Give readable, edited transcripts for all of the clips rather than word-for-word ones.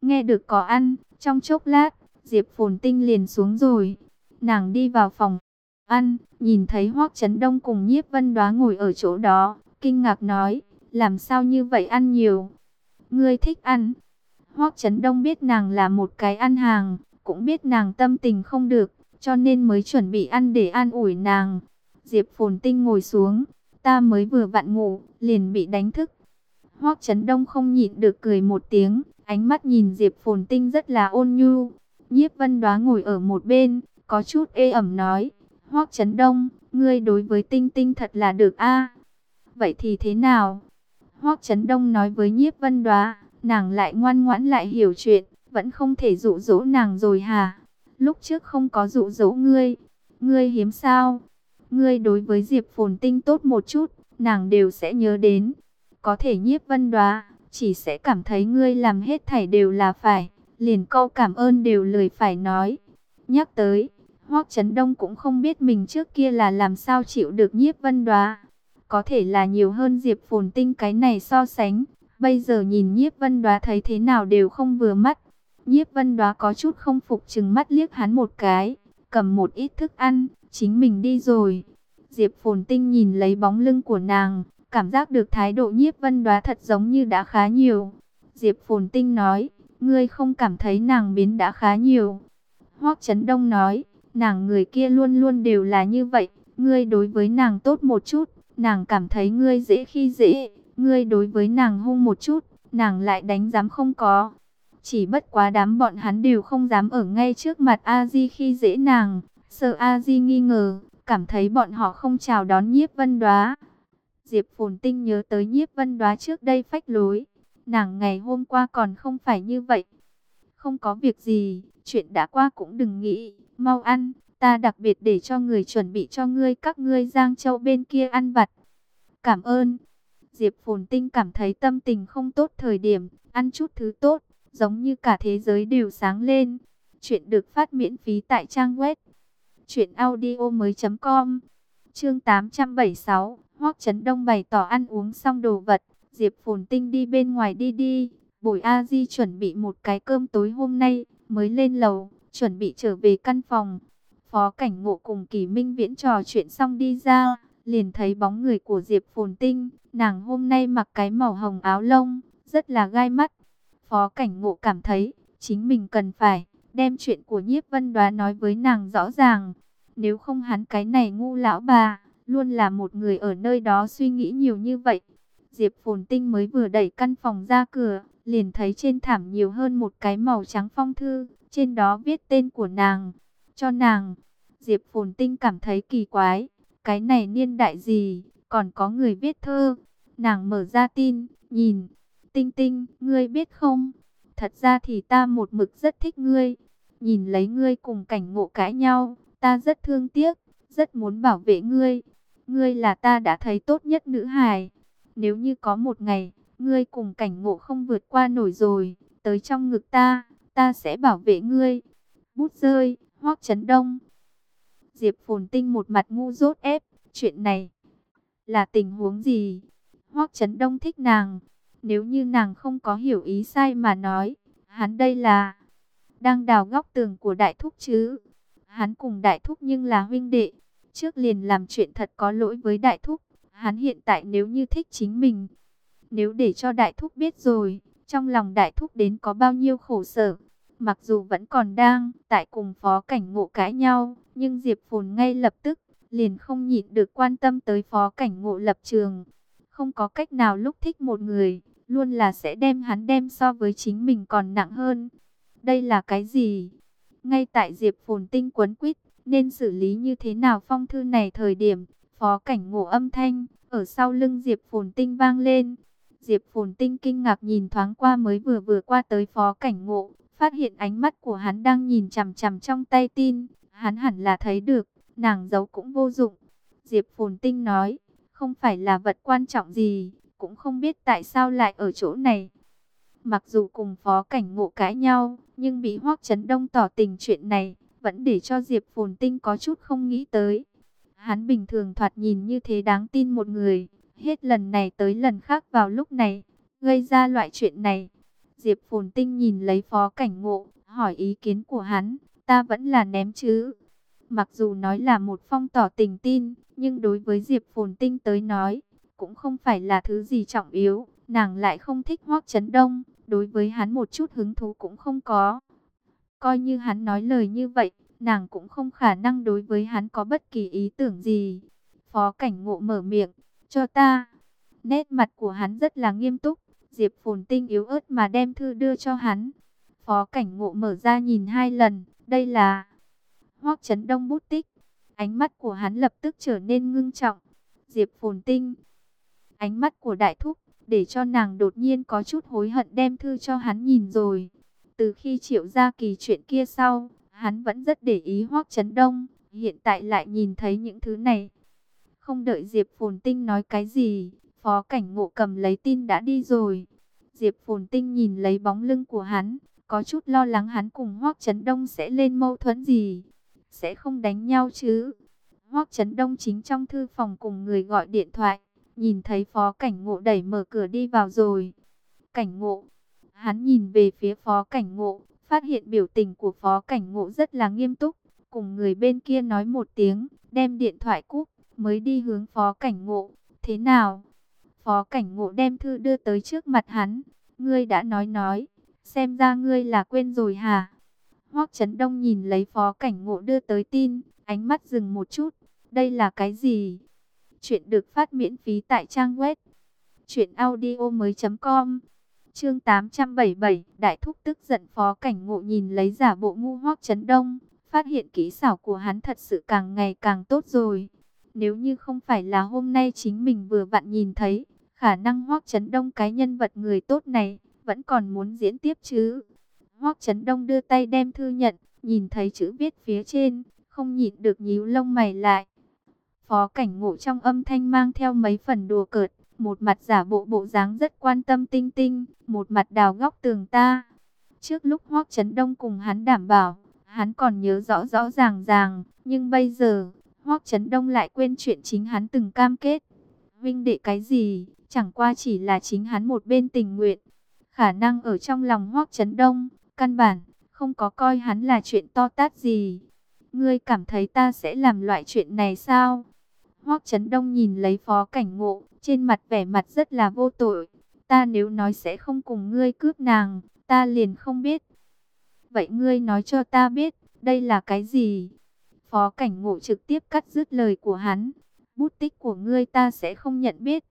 Nghe được có ăn, trong chốc lát, Diệp Phồn Tinh liền xuống rồi. Nàng đi vào phòng ăn, nhìn thấy Hoắc Chấn Đông cùng Nhiếp Vân Đoá ngồi ở chỗ đó, kinh ngạc nói, làm sao như vậy ăn nhiều? Ngươi thích ăn? Hoắc Chấn Đông biết nàng là một cái ăn hàng, cũng biết nàng tâm tình không được, cho nên mới chuẩn bị ăn để an ủi nàng. Diệp Phồn Tinh ngồi xuống, ta mới vừa vặn ngủ, liền bị đánh thức. Hoắc Chấn Đông không nhịn được cười một tiếng, ánh mắt nhìn Diệp Phồn Tinh rất là ôn nhu. Nhiếp Vân Đoá ngồi ở một bên, có chút ê ẩm nói, Hoắc Chấn Đông, ngươi đối với Tinh Tinh thật là được a. Vậy thì thế nào? Hoắc Chấn Đông nói với Nhiếp Vân Đoá, nàng lại ngoan ngoãn lại hiểu chuyện, vẫn không thể dụ dỗ nàng rồi hả? Lúc trước không có dụ dỗ ngươi, ngươi hiếm sao? Ngươi đối với Diệp Phồn Tinh tốt một chút, nàng đều sẽ nhớ đến. Có thể Nhiếp Vân Đoá chỉ sẽ cảm thấy ngươi làm hết thảy đều là phải, liền câu cảm ơn đều lười phải nói. Nhắc tới, Hoắc Chấn Đông cũng không biết mình trước kia là làm sao chịu được Nhiếp Vân Đoá. Có thể là nhiều hơn Diệp Phồn Tinh cái này so sánh. Bây giờ nhìn Nhiếp Vân Đoá thấy thế nào đều không vừa mắt. Nhiếp Vân Đoá có chút không phục, trừng mắt liếc hắn một cái, cầm một ít thức ăn, chính mình đi rồi. Diệp Phồn Tinh nhìn lấy bóng lưng của nàng, cảm giác được thái độ Nhiếp Vân Đoá thật giống như đã khá nhiều. Diệp Phồn Tinh nói, ngươi không cảm thấy nàng biến đã khá nhiều? Hoắc Chấn Đông nói, nàng người kia luôn luôn đều là như vậy, ngươi đối với nàng tốt một chút, nàng cảm thấy ngươi dễ khi dễ, ngươi đối với nàng hung một chút, nàng lại đánh dám không có. Chỉ bất quá đám bọn hắn đều không dám ở ngay trước mặt A Di khi dễ nàng, sợ A Di nghi ngờ, cảm thấy bọn họ không chào đón Nhiếp Vân Đoá. Diệp Phồn Tinh nhớ tới Nhiếp Vân Đoá trước đây phách lối, nàng ngày hôm qua còn không phải như vậy. Không có việc gì, chuyện đã qua cũng đừng nghĩ, mau ăn, ta đặc biệt để cho người chuẩn bị cho ngươi các ngươi Giang Châu bên kia ăn vặt. Cảm ơn. Diệp Phồn Tinh cảm thấy tâm tình không tốt thời điểm, ăn chút thứ tốt, giống như cả thế giới đều sáng lên. Chuyện được phát miễn phí tại trang web truyệnaudiomoi.com. Chương 876, Hoắc Chấn Đông bày tỏ ăn uống xong đồ vật, Diệp Phồn Tinh đi bên ngoài đi. Bồi A Di chuẩn bị một cái cơm tối hôm nay, mới lên lầu, chuẩn bị trở về căn phòng. Phó Cảnh Ngộ cùng Kỳ Minh Viễn trò chuyện xong đi ra, liền thấy bóng người của Diệp Phồn Tinh, nàng hôm nay mặc cái màu hồng áo lông, rất là gai mắt. Phó Cảnh Ngộ cảm thấy, chính mình cần phải đem chuyện của Nhiếp Vân Đoá nói với nàng rõ ràng. Nếu không hắn cái này ngu lão bà, luôn là một người ở nơi đó suy nghĩ nhiều như vậy. Diệp Phồn Tinh mới vừa đẩy căn phòng ra cửa, liền thấy trên thảm nhiều hơn một cái màu trắng phong thư, trên đó viết tên của nàng, cho nàng. Diệp Phồn Tinh cảm thấy kỳ quái, cái này niên đại gì, còn có người viết thơ. Nàng mở ra tin, nhìn, Tinh Tinh, ngươi biết không, thật ra thì ta một mực rất thích ngươi. Nhìn lấy ngươi cùng Cảnh Ngộ cãi nhau, ta rất thương tiếc, rất muốn bảo vệ ngươi. Ngươi là ta đã thấy tốt nhất nữ hài. Nếu như có một ngày, ngươi cùng Cảnh Ngộ không vượt qua nổi rồi, tới trong ngực ta sẽ bảo vệ ngươi. Bút rơi, Hoắc Chấn Đông. Diệp Phồn Tinh một mặt ngu dốt ép, chuyện này là tình huống gì? Hoắc Chấn Đông thích nàng, nếu như nàng không có hiểu ý sai mà nói, hắn đây là đang đào góc tường của Đại Thúc chứ? Hắn cùng Đại Thúc nhưng là huynh đệ, trước liền làm chuyện thật có lỗi với Đại Thúc. Hắn hiện tại nếu như thích chính mình, nếu để cho Đại Thúc biết rồi, trong lòng Đại Thúc đến có bao nhiêu khổ sở. Mặc dù vẫn còn đang tại cùng Phó Cảnh Ngộ cãi nhau, nhưng Diệp Phồn ngay lập tức liền không nhịn được quan tâm tới Phó Cảnh Ngộ lập trường. Không có cách nào, lúc thích một người, luôn là sẽ đem hắn đem so với chính mình còn nặng hơn. Đây là cái gì? Ngay tại Diệp Phồn Tinh quấn quýt nên xử lý như thế nào phong thư này thời điểm, Phó Cảnh Ngộ âm thanh ở sau lưng Diệp Phồn Tinh vang lên. Diệp Phồn Tinh kinh ngạc nhìn thoáng qua mới vừa qua tới Phó Cảnh Ngộ, phát hiện ánh mắt của hắn đang nhìn chằm chằm trong tay tin. Hắn hẳn là thấy được, nàng giấu cũng vô dụng. Diệp Phồn Tinh nói, không phải là vật quan trọng gì, cũng không biết tại sao lại ở chỗ này. Mặc dù cùng Phó Cảnh Ngộ cãi nhau, nhưng bị Hoắc Chấn Đông tỏ tình chuyện này, vẫn để cho Diệp Phồn Tinh có chút không nghĩ tới. Hắn bình thường thoạt nhìn như thế đáng tin một người, hết lần này tới lần khác vào lúc này, gây ra loại chuyện này. Diệp Phồn Tinh nhìn lấy Phó Cảnh Ngộ, hỏi ý kiến của hắn. Ta vẫn là ném chứ. Mặc dù nói là một phong tỏ tình tin, nhưng đối với Diệp Phồn Tinh tới nói, cũng không phải là thứ gì trọng yếu. Nàng lại không thích Hoắc Chấn Đông, đối với hắn một chút hứng thú cũng không có. Coi như hắn nói lời như vậy, nàng cũng không khả năng đối với hắn có bất kỳ ý tưởng gì. Phó Cảnh Ngộ mở miệng, cho ta. Nét mặt của hắn rất là nghiêm túc. Diệp Phồn Tinh yếu ớt mà đem thư đưa cho hắn. Phó Cảnh Ngộ mở ra nhìn 2 lần, đây là Hoắc Chấn Đông bút tích. Ánh mắt của hắn lập tức trở nên ngưng trọng. Diệp Phồn Tinh, ánh mắt của đại thúc, để cho nàng đột nhiên có chút hối hận đem thư cho hắn nhìn rồi. Từ khi Triệu Gia Kỳ chuyện kia sau, hắn vẫn rất để ý Hoắc Chấn Đông, hiện tại lại nhìn thấy những thứ này. Không đợi Diệp Phồn Tinh nói cái gì, Phó Cảnh Ngộ cầm lấy tin đã đi rồi. Diệp Phồn Tinh nhìn lấy bóng lưng của hắn, có chút lo lắng hắn cùng Hoắc Chấn Đông sẽ lên mâu thuẫn gì. Sẽ không đánh nhau chứ? Hoắc Chấn Đông chính trong thư phòng cùng người gọi điện thoại, nhìn thấy Phó Cảnh Ngộ đẩy mở cửa đi vào rồi. Cảnh Ngộ, hắn nhìn về phía Phó Cảnh Ngộ, phát hiện biểu tình của Phó Cảnh Ngộ rất là nghiêm túc, cùng người bên kia nói một tiếng, đem điện thoại cúp, mới đi hướng Phó Cảnh Ngộ. Thế nào? Phó Cảnh Ngộ đem thư đưa tới trước mặt hắn. Ngươi đã nói, xem ra ngươi là quên rồi hả? Hoắc Chấn Đông nhìn lấy Phó Cảnh Ngộ đưa tới tin, ánh mắt dừng một chút. Đây là cái gì? Chuyện được phát miễn phí tại trang web truyệnaudiomoi.com. Chương 877, đại thúc tức giận. Phó Cảnh Ngộ nhìn lấy giả bộ ngu Hoắc Chấn Đông, phát hiện kỹ xảo của hắn thật sự càng ngày càng tốt rồi. Nếu như không phải là hôm nay chính mình vừa vặn nhìn thấy, khả năng Hoắc Chấn Đông cái nhân vật người tốt này vẫn còn muốn diễn tiếp chứ. Hoắc Chấn Đông đưa tay đem thư nhận, nhìn thấy chữ viết phía trên, không nhịn được nhíu lông mày lại. Phó Cảnh Ngộ trong âm thanh mang theo mấy phần đùa cợt, một mặt giả bộ bộ dáng rất quan tâm Tinh Tinh, một mặt đào góc tường ta. Trước lúc Hoắc Chấn Đông cùng hắn đảm bảo, hắn còn nhớ rõ rõ ràng ràng, nhưng bây giờ, Hoắc Chấn Đông lại quên chuyện chính hắn từng cam kết. Vinh đệ cái gì, chẳng qua chỉ là chính hắn một bên tình nguyện. Khả năng ở trong lòng Hoắc Chấn Đông, căn bản không có coi hắn là chuyện to tát gì. Ngươi cảm thấy ta sẽ làm loại chuyện này sao? Hoắc Chấn Đông nhìn lấy Phó Cảnh Ngộ, trên mặt vẻ mặt rất là vô tội. Ta nếu nói sẽ không cùng ngươi cướp nàng, ta liền không biết. Vậy ngươi nói cho ta biết, đây là cái gì? Phó Cảnh Ngộ trực tiếp cắt dứt lời của hắn. Bút tích của ngươi ta sẽ không nhận biết.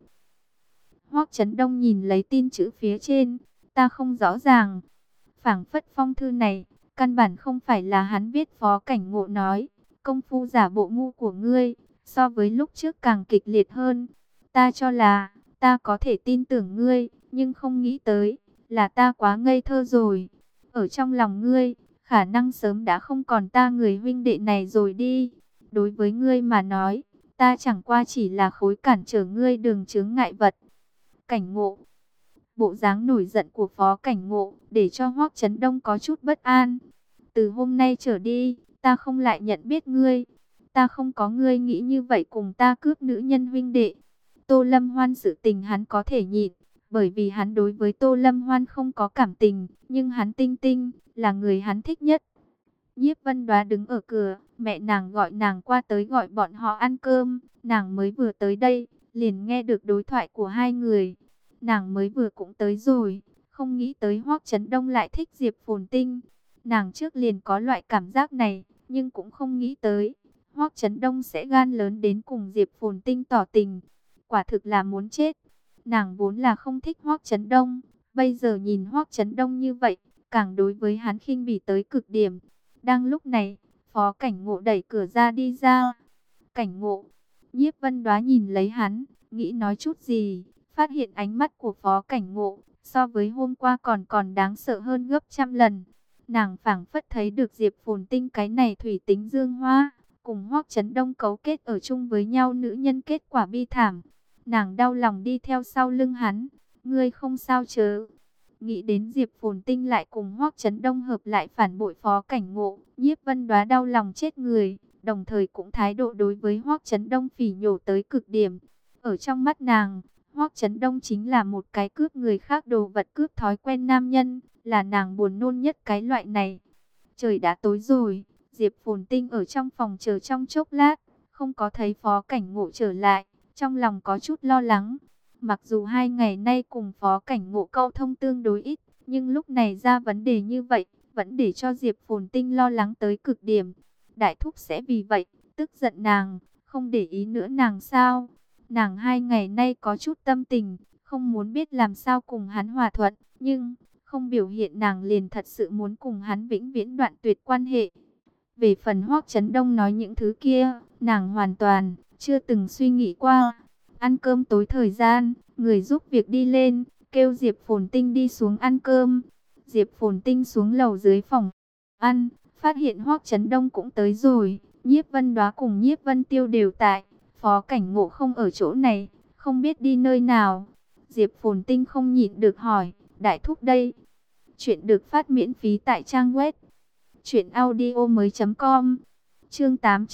Hoắc Chấn Đông nhìn lấy tin chữ phía trên, ta không rõ ràng. Phảng phất phong thư này, căn bản không phải là hắn viết. Phó Cảnh Ngộ nói, công phu giả bộ ngu của ngươi, so với lúc trước càng kịch liệt hơn. Ta cho là, ta có thể tin tưởng ngươi, nhưng không nghĩ tới, là ta quá ngây thơ rồi. Ở trong lòng ngươi, khả năng sớm đã không còn ta người huynh đệ này rồi đi. Đối với ngươi mà nói, ta chẳng qua chỉ là khối cản trở ngươi đường chướng ngại vật. Cảnh Ngộ. Bộ dáng nổi giận của Phó Cảnh Ngộ để cho Hoắc Chấn Đông có chút bất an. Từ hôm nay trở đi, ta không lại nhận biết ngươi. Ta không có ngươi nghĩ như vậy cùng ta cướp nữ nhân huynh đệ. Tô Lâm Hoan sự tình hắn có thể nhịn, bởi vì hắn đối với Tô Lâm Hoan không có cảm tình, nhưng hắn Tinh Tinh là người hắn thích nhất. Nhiếp Vân Đoá đứng ở cửa, mẹ nàng gọi nàng qua tới gọi bọn họ ăn cơm, nàng mới vừa tới đây, liền nghe được đối thoại của hai người. Nàng mới vừa cũng tới rồi, không nghĩ tới Hoắc Chấn Đông lại thích Diệp Phồn Tinh. Nàng trước liền có loại cảm giác này, nhưng cũng không nghĩ tới Hoắc Chấn Đông sẽ gan lớn đến cùng Diệp Phồn Tinh tỏ tình. Quả thực là muốn chết. Nàng vốn là không thích Hoắc Chấn Đông, bây giờ nhìn Hoắc Chấn Đông như vậy, càng đối với hắn khinh bỉ tới cực điểm. Đang lúc này, Phó Cảnh Ngộ đẩy cửa ra đi ra. Cảnh Ngộ, Nhiếp Vân Đoá nhìn lấy hắn, nghĩ nói chút gì, phát hiện ánh mắt của Phó Cảnh Ngộ so với hôm qua còn đáng sợ hơn gấp trăm lần. Nàng phảng phất thấy được Diệp Phồn Tinh cái này thủy tính dương hoa, cùng Hoắc Chấn Đông cấu kết ở chung với nhau nữ nhân kết quả bi thảm. Nàng đau lòng đi theo sau lưng hắn. Ngươi không sao chớ? Nghĩ đến Diệp Phồn Tinh lại cùng Hoắc Chấn Đông hợp lại phản bội Phó Cảnh Ngộ, Nhiếp Vân Đoá đau lòng chết người, đồng thời cũng thái độ đối với Hoắc Chấn Đông phỉ nhổ tới cực điểm. Ở trong mắt nàng, Hoắc Chấn Đông chính là một cái cướp người khác đồ vật, cướp thói quen nam nhân, là nàng buồn nôn nhất cái loại này. Trời đã tối rồi, Diệp Phồn Tinh ở trong phòng chờ trong chốc lát, không có thấy Phó Cảnh Ngộ trở lại, trong lòng có chút lo lắng. Mặc dù 2 ngày nay cùng Phó Cảnh Ngộ câu thông tương đối ít, nhưng lúc này ra vấn đề như vậy, vẫn để cho Diệp Phồn Tinh lo lắng tới cực điểm. Đại thúc sẽ vì vậy tức giận nàng, không để ý nữa nàng sao? Nàng 2 ngày nay có chút tâm tình, không muốn biết làm sao cùng hắn hòa thuận, nhưng không biểu hiện nàng liền thật sự muốn cùng hắn vĩnh viễn đoạn tuyệt quan hệ. Về phần Hoắc Chấn Đông nói những thứ kia, nàng hoàn toàn chưa từng suy nghĩ qua. Ăn cơm tối thời gian, người giúp việc đi lên, kêu Diệp Phồn Tinh đi xuống ăn cơm. Diệp Phồn Tinh xuống lầu dưới phòng ăn, phát hiện Hoắc Chấn Đông cũng tới rồi. Nhiếp Vân Đoá cùng Nhiếp Vân Tiêu đều tại, Phó Cảnh Ngộ không ở chỗ này, không biết đi nơi nào. Diệp Phồn Tinh không nhịn được hỏi, đại thúc đây? Chuyện được phát miễn phí tại trang web truyệnaudiomoi.com. Chương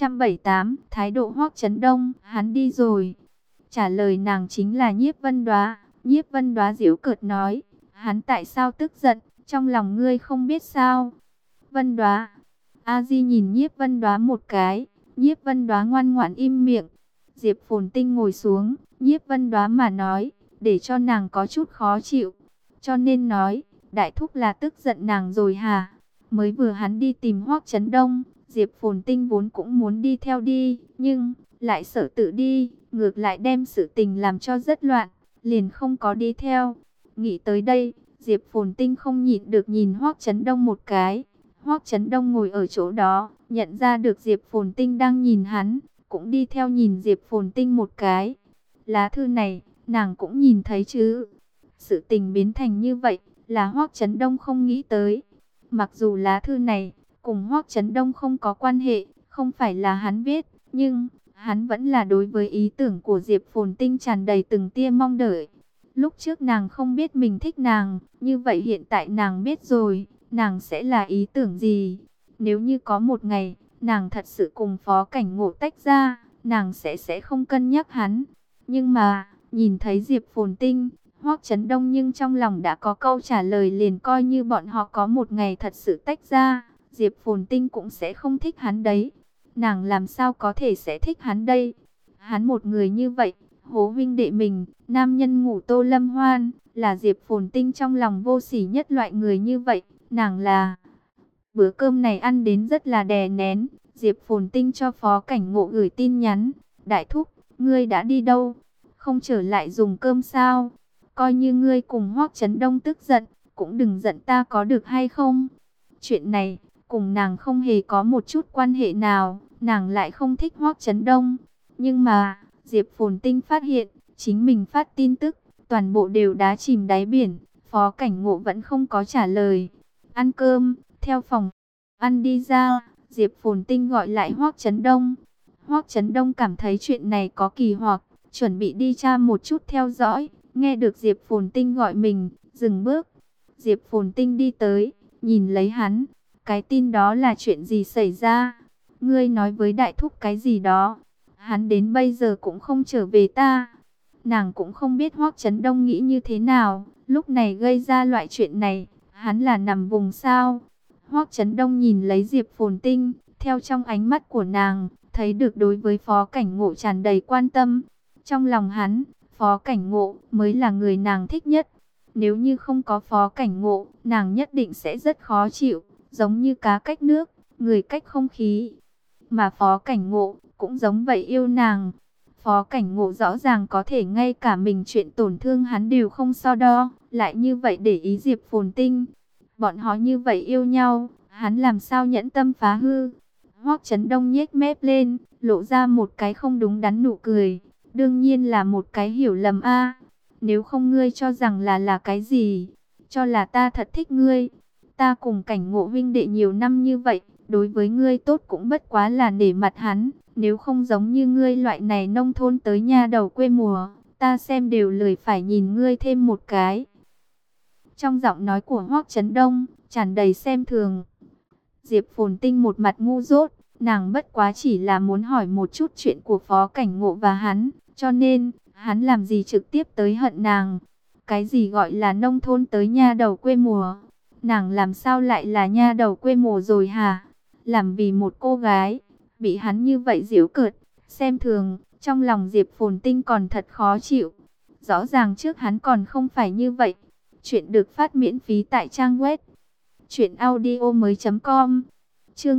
878, thái độ Hoắc Chấn Đông, hắn đi rồi. Trả lời nàng chính là Nhiếp Vân Đoá. Nhiếp Vân Đoá giễu cợt nói, hắn tại sao tức giận, trong lòng ngươi không biết sao? Vân Đoá. A Di nhìn Nhiếp Vân Đoá một cái, Nhiếp Vân Đoá ngoan ngoãn im miệng. Diệp Phồn Tinh ngồi xuống, Nhiếp Vân Đoá mà nói, để cho nàng có chút khó chịu. Cho nên nói, đại thúc là tức giận nàng rồi hả? Mới vừa hắn đi tìm Hoắc Chấn Đông, Diệp Phồn Tinh vốn cũng muốn đi theo đi, nhưng lại sợ tự đi, ngược lại đem sự tình làm cho rất loạn, liền không có đi theo. Nghĩ tới đây, Diệp Phồn Tinh không nhịn được nhìn Hoắc Chấn Đông một cái. Hoắc Chấn Đông ngồi ở chỗ đó, nhận ra được Diệp Phồn Tinh đang nhìn hắn, cũng đi theo nhìn Diệp Phồn Tinh một cái. Lá thư này, nàng cũng nhìn thấy chứ. Sự tình biến thành như vậy, là Hoắc Chấn Đông không nghĩ tới. Mặc dù lá thư này cùng Hoắc Chấn Đông không có quan hệ, không phải là hắn viết, nhưng hắn vẫn là đối với ý tưởng của Diệp Phồn Tinh tràn đầy từng tia mong đợi. Lúc trước nàng không biết mình thích nàng, như vậy hiện tại nàng biết rồi, nàng sẽ là ý tưởng gì. Nếu như có một ngày, nàng thật sự cùng Phó Cảnh Ngộ tách ra, nàng sẽ không cân nhắc hắn. Nhưng mà, nhìn thấy Diệp Phồn Tinh, Hoắc Chấn Đông nhưng trong lòng đã có câu trả lời, liền coi như bọn họ có một ngày thật sự tách ra, Diệp Phồn Tinh cũng sẽ không thích hắn đấy. Nàng làm sao có thể sẽ thích hắn đây? Hắn một người như vậy, hố huynh đệ mình, nam nhân ngủ Tô Lâm Hoan, là Diệp Phồn Tinh trong lòng vô sỉ nhất loại người như vậy, nàng là... Bữa cơm này ăn đến rất là đè nén, Diệp Phồn Tinh cho Phó Cảnh Ngộ gửi tin nhắn, đại thúc, ngươi đã đi đâu? Không trở lại dùng cơm sao? Coi như ngươi cùng Hoắc Chấn Đông tức giận, cũng đừng giận ta có được hay không? Chuyện này, cùng nàng không hề có một chút quan hệ nào, nàng lại không thích Hoắc Chấn Đông. Nhưng mà, Diệp Phồn Tinh phát hiện, chính mình phát tin tức, toàn bộ đều đá chìm đáy biển, Phó Cảnh Ngộ vẫn không có trả lời. Ăn cơm, theo phòng ăn đi ra, Diệp Phồn Tinh gọi lại Hoắc Chấn Đông. Hoắc Chấn Đông cảm thấy chuyện này có kỳ hoặc, chuẩn bị đi tra một chút theo dõi. Nghe được Diệp Phồn Tinh gọi mình, dừng bước. Diệp Phồn Tinh đi tới, nhìn lấy hắn. Cái tin đó là chuyện gì xảy ra? Ngươi nói với đại thúc cái gì đó? Hắn đến bây giờ cũng không trở về ta. Nàng cũng không biết Hoắc Chấn Đông nghĩ như thế nào, lúc này gây ra loại chuyện này, hắn là nằm vùng sao? Hoắc Chấn Đông nhìn lấy Diệp Phồn Tinh, theo trong ánh mắt của nàng, thấy được đối với Phó Cảnh Ngộ tràn đầy quan tâm. Trong lòng hắn, Phó Cảnh Ngộ mới là người nàng thích nhất. Nếu như không có Phó Cảnh Ngộ, nàng nhất định sẽ rất khó chịu, giống như cá cách nước, người cách không khí. Mà Phó Cảnh Ngộ cũng giống vậy yêu nàng. Phó Cảnh Ngộ rõ ràng có thể ngay cả mình chuyện tổn thương hắn đều không so đo, lại như vậy để ý Diệp Phồn Tinh. Bọn họ như vậy yêu nhau, hắn làm sao nhẫn tâm phá hư? Hoắc Chấn Đông nhếch mép lên, lộ ra một cái không đúng đắn nụ cười. Đương nhiên là một cái hiểu lầm a. Nếu không ngươi cho rằng là cái gì? Cho là ta thật thích ngươi. Ta cùng Cảnh Ngộ huynh đệ nhiều năm như vậy, đối với ngươi tốt cũng bất quá là nể mặt hắn. Nếu không giống như ngươi loại này nông thôn tới nhà đầu quê mùa, ta xem đều lười phải nhìn ngươi thêm một cái. Trong giọng nói của Hoắc Chấn Đông, tràn đầy xem thường. Diệp Phồn Tinh một mặt ngu dốt, nàng bất quá chỉ là muốn hỏi một chút chuyện của Phó Cảnh Ngộ và hắn, cho nên Hắn làm gì trực tiếp tới hận nàng? Cái gì gọi là nông thôn tới nha đầu quê mùa? Nàng làm sao lại là nha đầu quê mùa rồi hả? Làm vì một cô gái, bị hắn như vậy giễu cợt, xem thường, trong lòng Diệp Phồn Tinh còn thật khó chịu. Rõ ràng trước hắn còn không phải như vậy. Chuyện được phát miễn phí tại trang web truyệnaudiomoi.com. Chương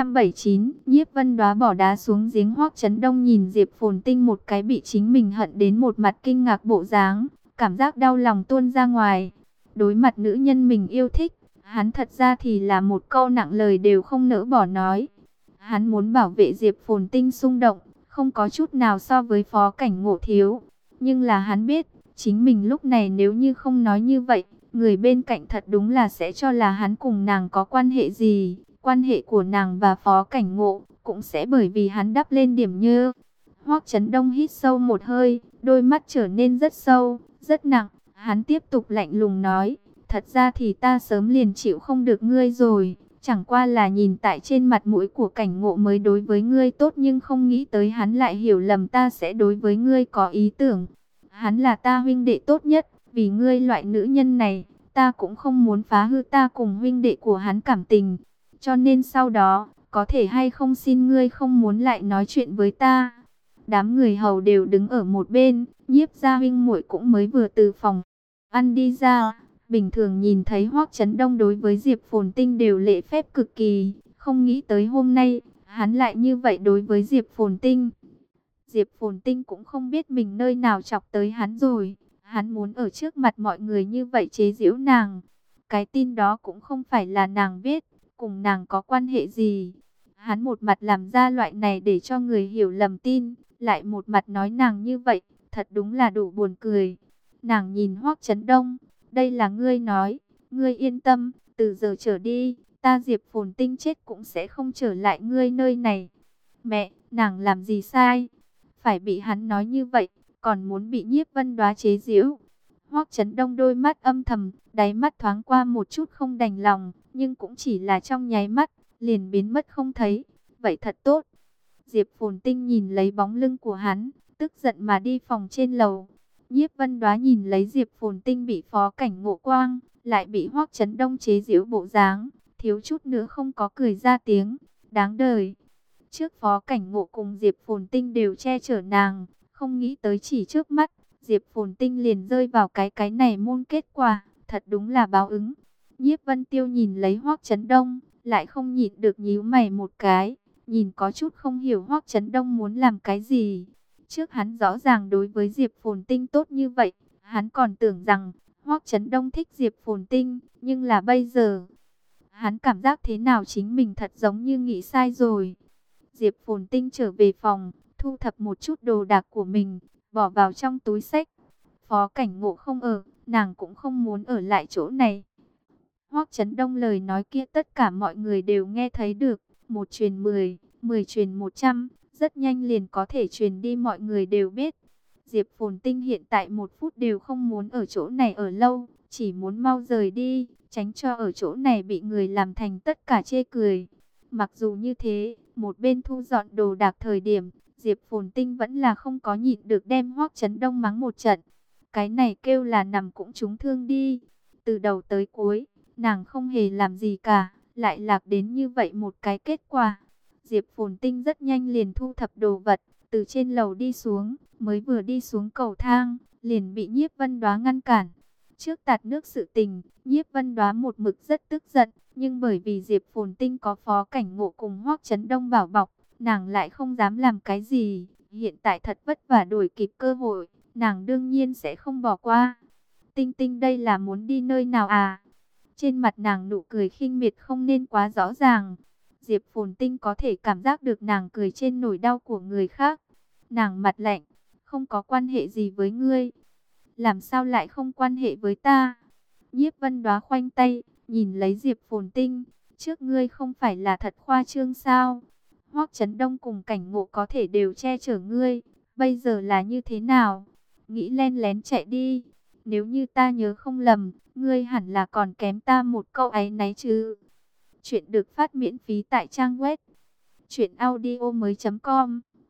879, Nhiếp Vân Đoá bỏ đá xuống giếng. Hoắc Chấn Đông nhìn Diệp Phồn Tinh một cái bị chính mình hận đến một mặt kinh ngạc bộ dáng, cảm giác đau lòng tuôn ra ngoài. Đối mặt nữ nhân mình yêu thích, hắn thật ra thì là một câu nặng lời đều không nỡ bỏ nói. Hắn muốn bảo vệ Diệp Phồn Tinh xung động, không có chút nào so với Phó Cảnh Ngộ thiếu. Nhưng là hắn biết, chính mình lúc này nếu như không nói như vậy, người bên cạnh thật đúng là sẽ cho là hắn cùng nàng có quan hệ gì. Quan hệ của nàng và Phó Cảnh Ngộ cũng sẽ bởi vì hắn đắp lên điểm nhơ. Hoắc Chấn Đông hít sâu một hơi, đôi mắt trở nên rất sâu, rất nặng. Hắn tiếp tục lạnh lùng nói, thật ra thì ta sớm liền chịu không được ngươi rồi. Chẳng qua là nhìn tại trên mặt mũi của Cảnh Ngộ mới đối với ngươi tốt, nhưng không nghĩ tới hắn lại hiểu lầm ta sẽ đối với ngươi có ý tưởng. Hắn là ta huynh đệ tốt nhất, vì ngươi loại nữ nhân này, ta cũng không muốn phá hư ta cùng huynh đệ của hắn cảm tình. Cho nên sau đó, có thể hay không xin ngươi không muốn lại nói chuyện với ta. Đám người hầu đều đứng ở một bên, Nhiếp gia huynh muội cũng mới vừa từ phòng ăn đi ra. Bình thường nhìn thấy Hoắc Chấn Đông đối với Diệp Phồn Tinh đều lễ phép cực kỳ, không nghĩ tới hôm nay, hắn lại như vậy đối với Diệp Phồn Tinh. Diệp Phồn Tinh cũng không biết mình nơi nào chọc tới hắn rồi, hắn muốn ở trước mặt mọi người như vậy chế giễu nàng. Cái tin đó cũng không phải là nàng viết, cùng nàng có quan hệ gì. Hắn một mặt làm ra loại này để cho người hiểu lầm tin, lại một mặt nói nàng như vậy, thật đúng là đủ buồn cười. Nàng nhìn Hoắc Chấn Đông, đây là ngươi nói, ngươi yên tâm, từ giờ trở đi, ta Diệp Phồn Tinh chết cũng sẽ không trở lại ngươi nơi này. Mẹ, nàng làm gì sai? Phải bị hắn nói như vậy, còn muốn bị Nhiếp Vân Đoá chế giễu. Hoắc Chấn Đông đôi mắt âm thầm, đáy mắt thoáng qua một chút không đành lòng, nhưng cũng chỉ là trong nháy mắt, liền biến mất không thấy. Vậy thật tốt. Diệp Phồn Tinh nhìn lấy bóng lưng của hắn, tức giận mà đi phòng trên lầu. Nhiếp Vân Đoá nhìn lấy Diệp Phồn Tinh bị Phó Cảnh Ngộ quang, lại bị Hoắc Chấn Đông chế giễu bộ dáng, thiếu chút nữa không có cười ra tiếng. Đáng đời. Trước Phó Cảnh Ngộ cùng Diệp Phồn Tinh đều che chở nàng, không nghĩ tới chỉ trước mắt, Diệp Phồn Tinh liền rơi vào cái này môn kết quả, thật đúng là báo ứng. Nhiếp Vân Tiêu nhìn lấy Hoắc Chấn Đông, lại không nhịn được nhíu mày một cái, nhìn có chút không hiểu Hoắc Chấn Đông muốn làm cái gì. Trước hắn rõ ràng đối với Diệp Phồn Tinh tốt như vậy, hắn còn tưởng rằng Hoắc Chấn Đông thích Diệp Phồn Tinh, nhưng là bây giờ, hắn cảm giác thế nào chính mình thật giống như nghĩ sai rồi. Diệp Phồn Tinh trở về phòng, thu thập một chút đồ đạc của mình, bỏ vào trong túi xách. Phó Cảnh Ngộ không ở, nàng cũng không muốn ở lại chỗ này. Hoắc Chấn Đông lời nói kia tất cả mọi người đều nghe thấy được, một truyền 10, 10 truyền 100, rất nhanh liền có thể truyền đi, mọi người đều biết. Diệp Phồn Tinh hiện tại một phút đều không muốn ở chỗ này ở lâu, chỉ muốn mau rời đi, tránh cho ở chỗ này bị người làm thành tất cả chê cười. Mặc dù như thế, một bên thu dọn đồ đạc thời điểm, Diệp Phồn Tinh vẫn là không có nhịn được đem Hoắc Chấn Đông mắng một trận. Cái này kêu là nằm cũng trúng thương đi. Từ đầu tới cuối, nàng không hề làm gì cả, lại lạc đến như vậy một cái kết quả. Diệp Phồn Tinh rất nhanh liền thu thập đồ vật, từ trên lầu đi xuống, mới vừa đi xuống cầu thang, liền bị Nhiếp Vân Đoá ngăn cản. Trước tạt nước sự tình, Nhiếp Vân Đoá một mực rất tức giận, nhưng bởi vì Diệp Phồn Tinh có Phó Cảnh Ngộ cùng Hoắc Chấn Đông bảo bọc, nàng lại không dám làm cái gì. Hiện tại thật vất vả đổi kịp cơ hội, nàng đương nhiên sẽ không bỏ qua. Tinh Tinh đây là muốn đi nơi nào à? Trên mặt nàng nụ cười khinh miệt không nên quá rõ ràng. Diệp Phồn Tinh có thể cảm giác được nàng cười trên nỗi đau của người khác. Nàng mặt lạnh, không có quan hệ gì với ngươi. Làm sao lại không quan hệ với ta? Nhiếp Vân Đoá khoanh tay, nhìn lấy Diệp Phồn Tinh. Trước ngươi không phải là thật khoa trương sao? Hoắc Chấn Đông cùng Cảnh Ngộ có thể đều che chở ngươi. Bây giờ là như thế nào? Nghĩ len lén chạy đi. Nếu như ta nhớ không lầm, ngươi hẳn là còn kém ta một câu áy náy chứ. Chuyện được phát miễn phí tại trang web truyệnaudiomoi.com.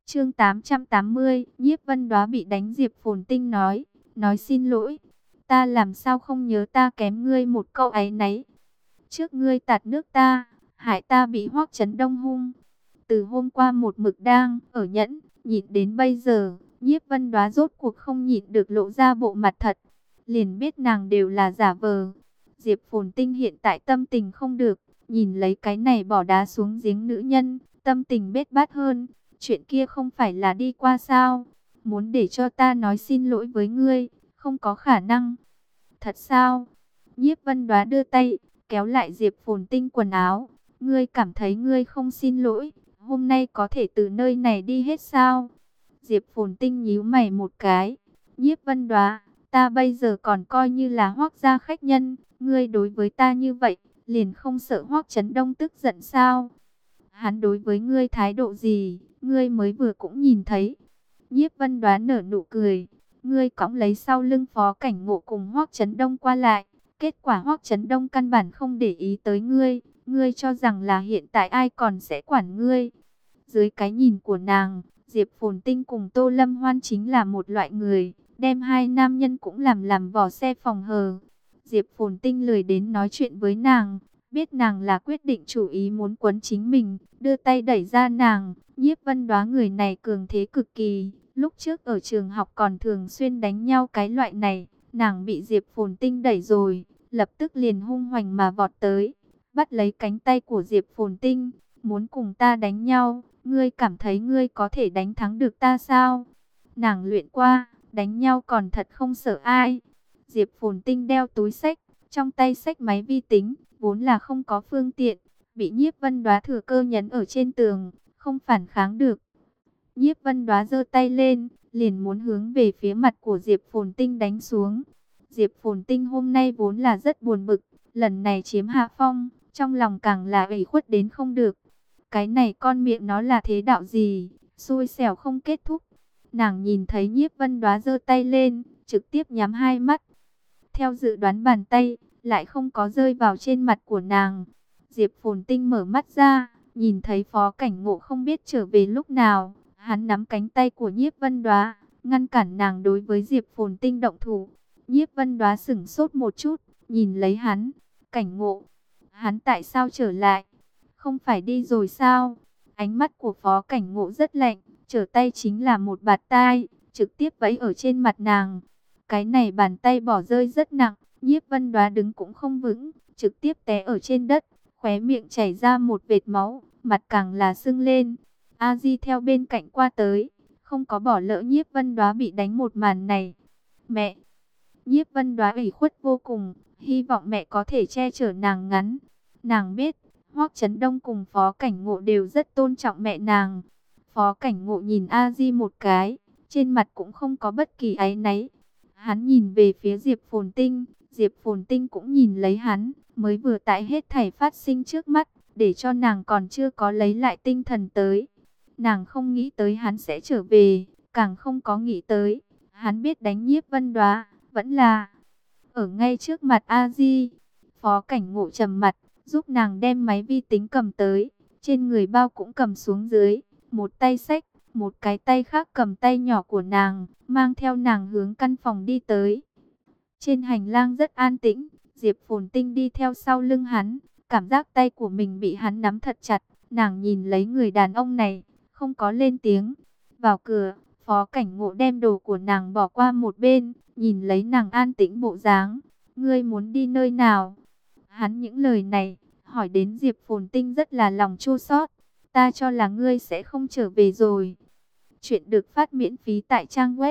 Chương 880, Nhiếp Vân Đoá bị đánh. Diệp Phồn Tinh nói xin lỗi. Ta làm sao không nhớ, ta kém ngươi một câu áy náy. Trước ngươi tạt nước ta, hại ta bị Hoắc Chấn Đông hung. Từ hôm qua một mực đang ở nhẫn, nhịn đến bây giờ, Nhiếp Vân Đoá rốt cuộc không nhịn được lộ ra bộ mặt thật. Liền biết nàng đều là giả vờ. Diệp Phồn Tinh hiện tại tâm tình không được, nhìn lấy cái này bỏ đá xuống giếng nữ nhân, tâm tình bết bát hơn. Chuyện kia không phải là đi qua sao? Muốn để cho ta nói xin lỗi với ngươi, không có khả năng. Thật sao? Nhiếp Vân Đoá đưa tay, kéo lại Diệp Phồn Tinh quần áo. Ngươi cảm thấy ngươi không xin lỗi, hôm nay có thể từ nơi này đi hết sao? Diệp Phồn Tinh nhíu mày một cái. Nhiếp Vân Đoá, ta bây giờ còn coi như là Hoắc gia khách nhân, ngươi đối với ta như vậy, liền không sợ Hoắc Chấn Đông tức giận sao? Hắn đối với ngươi thái độ gì, ngươi mới vừa cũng nhìn thấy. Nhiếp Vân Đoá nở nụ cười. Ngươi cõng lấy sau lưng Phó Cảnh Ngộ cùng Hoắc Chấn Đông qua lại. Kết quả Hoắc Chấn Đông căn bản không để ý tới ngươi. Ngươi cho rằng là hiện tại ai còn sẽ quản ngươi. Dưới cái nhìn của nàng, Diệp Phồn Tinh cùng Tô Lâm Hoan chính là một loại người. Đem hai nam nhân cũng làm vỏ xe phòng hờ. Diệp Phồn Tinh lười đến nói chuyện với nàng. Biết nàng là quyết định chủ ý muốn quấn chính mình, đưa tay đẩy ra nàng. Nhiếp Vân Đoá người này cường thế cực kỳ. Lúc trước ở trường học còn thường xuyên đánh nhau cái loại này. Nàng bị Diệp Phồn Tinh đẩy rồi, lập tức liền hung hoành mà vọt tới. Bắt lấy cánh tay của Diệp Phồn Tinh. Muốn cùng ta đánh nhau, ngươi cảm thấy ngươi có thể đánh thắng được ta sao? Nàng luyện qua, đánh nhau còn thật không sợ ai. Diệp Phồn Tinh đeo túi xách, trong tay xách máy vi tính, vốn là không có phương tiện, bị Nhiếp Vân Đoá thừa cơ nhấn ở trên tường, không phản kháng được. Nhiếp Vân Đoá giơ tay lên, liền muốn hướng về phía mặt của Diệp Phồn Tinh đánh xuống. Diệp Phồn Tinh hôm nay vốn là rất buồn bực, lần này chiếm hạ phong, trong lòng càng là ủy khuất đến không được. Cái này con miệng nó là thế đạo gì, xui xẻo không kết thúc. Nàng nhìn thấy Nhiếp Vân Đoá giơ tay lên, trực tiếp nhắm hai mắt. Theo dự đoán bàn tay lại không có rơi vào trên mặt của nàng. Diệp Phồn Tinh mở mắt ra, nhìn thấy Phó Cảnh Ngộ không biết trở về lúc nào. Hắn nắm cánh tay của Nhiếp Vân Đoá, ngăn cản nàng đối với Diệp Phồn Tinh động thủ. Nhiếp Vân Đoá sửng sốt một chút, nhìn lấy hắn. Cảnh Ngộ, hắn tại sao trở lại? Không phải đi rồi sao? Ánh mắt của Phó Cảnh Ngộ rất lạnh, trở tay chính là một bạt tai, trực tiếp vẫy ở trên mặt nàng. Cái này bàn tay bỏ rơi rất nặng, Nhiếp Vân Đoá đứng cũng không vững, trực tiếp té ở trên đất, khóe miệng chảy ra một vệt máu, mặt càng là sưng lên. A Di theo bên cạnh qua tới, không có bỏ lỡ Nhiếp Vân Đoá bị đánh một màn này. Mẹ! Nhiếp Vân Đoá ủy khuất vô cùng, hy vọng mẹ có thể che chở nàng ngắn. Nàng biết, Hoắc Chấn Đông cùng Phó Cảnh Ngộ đều rất tôn trọng mẹ nàng. Phó Cảnh Ngộ nhìn A Di một cái, trên mặt cũng không có bất kỳ áy náy. Hắn nhìn về phía Diệp Phồn Tinh, Diệp Phồn Tinh cũng nhìn lấy hắn, mới vừa tại hết thảy phát sinh trước mắt, để cho nàng còn chưa có lấy lại tinh thần tới. Nàng không nghĩ tới hắn sẽ trở về, càng không có nghĩ tới, hắn biết đánh Nhiếp Vân Đoá, vẫn là ở ngay trước mặt A Di. Phó Cảnh Ngộ trầm mặt, giúp nàng đem máy vi tính cầm tới, trên người bao cũng cầm xuống dưới, một tay xách, một cái tay khác cầm tay nhỏ của nàng, mang theo nàng hướng căn phòng đi tới. Trên hành lang rất an tĩnh, Diệp Phồn Tinh đi theo sau lưng hắn, cảm giác tay của mình bị hắn nắm thật chặt, nàng nhìn lấy người đàn ông này, không có lên tiếng. Vào cửa, Phó Cảnh Ngộ đem đồ của nàng bỏ qua một bên, nhìn lấy nàng an tĩnh bộ dáng. Ngươi muốn đi nơi nào? Hắn những lời này, hỏi đến Diệp Phồn Tinh rất là lòng chua xót. Ta cho là ngươi sẽ không trở về rồi. Chuyện được phát miễn phí tại trang web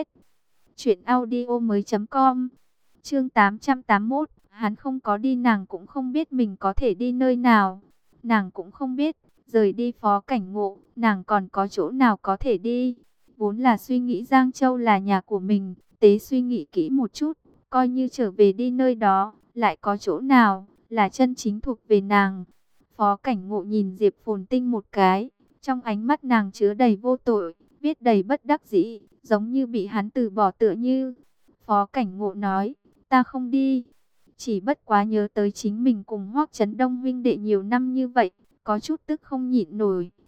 truyệnaudiomoi.com. Chương 881, hắn không có đi, nàng cũng không biết mình có thể đi nơi nào. Nàng cũng không biết, rời đi Phó Cảnh Ngộ, nàng còn có chỗ nào có thể đi. Vốn là suy nghĩ Giang Châu là nhà của mình, tế suy nghĩ kỹ một chút, coi như trở về đi nơi đó, lại có chỗ nào là chân chính thuộc về nàng. Phó Cảnh Ngộ nhìn Diệp Phồn Tinh một cái, trong ánh mắt nàng chứa đầy vô tội, viết đầy bất đắc dĩ, giống như bị hắn từ bỏ tựa như. Phó Cảnh Ngộ nói, ta không đi, chỉ bất quá nhớ tới chính mình cùng Hoắc Chấn Đông huynh đệ nhiều năm như vậy, có chút tức không nhịn nổi.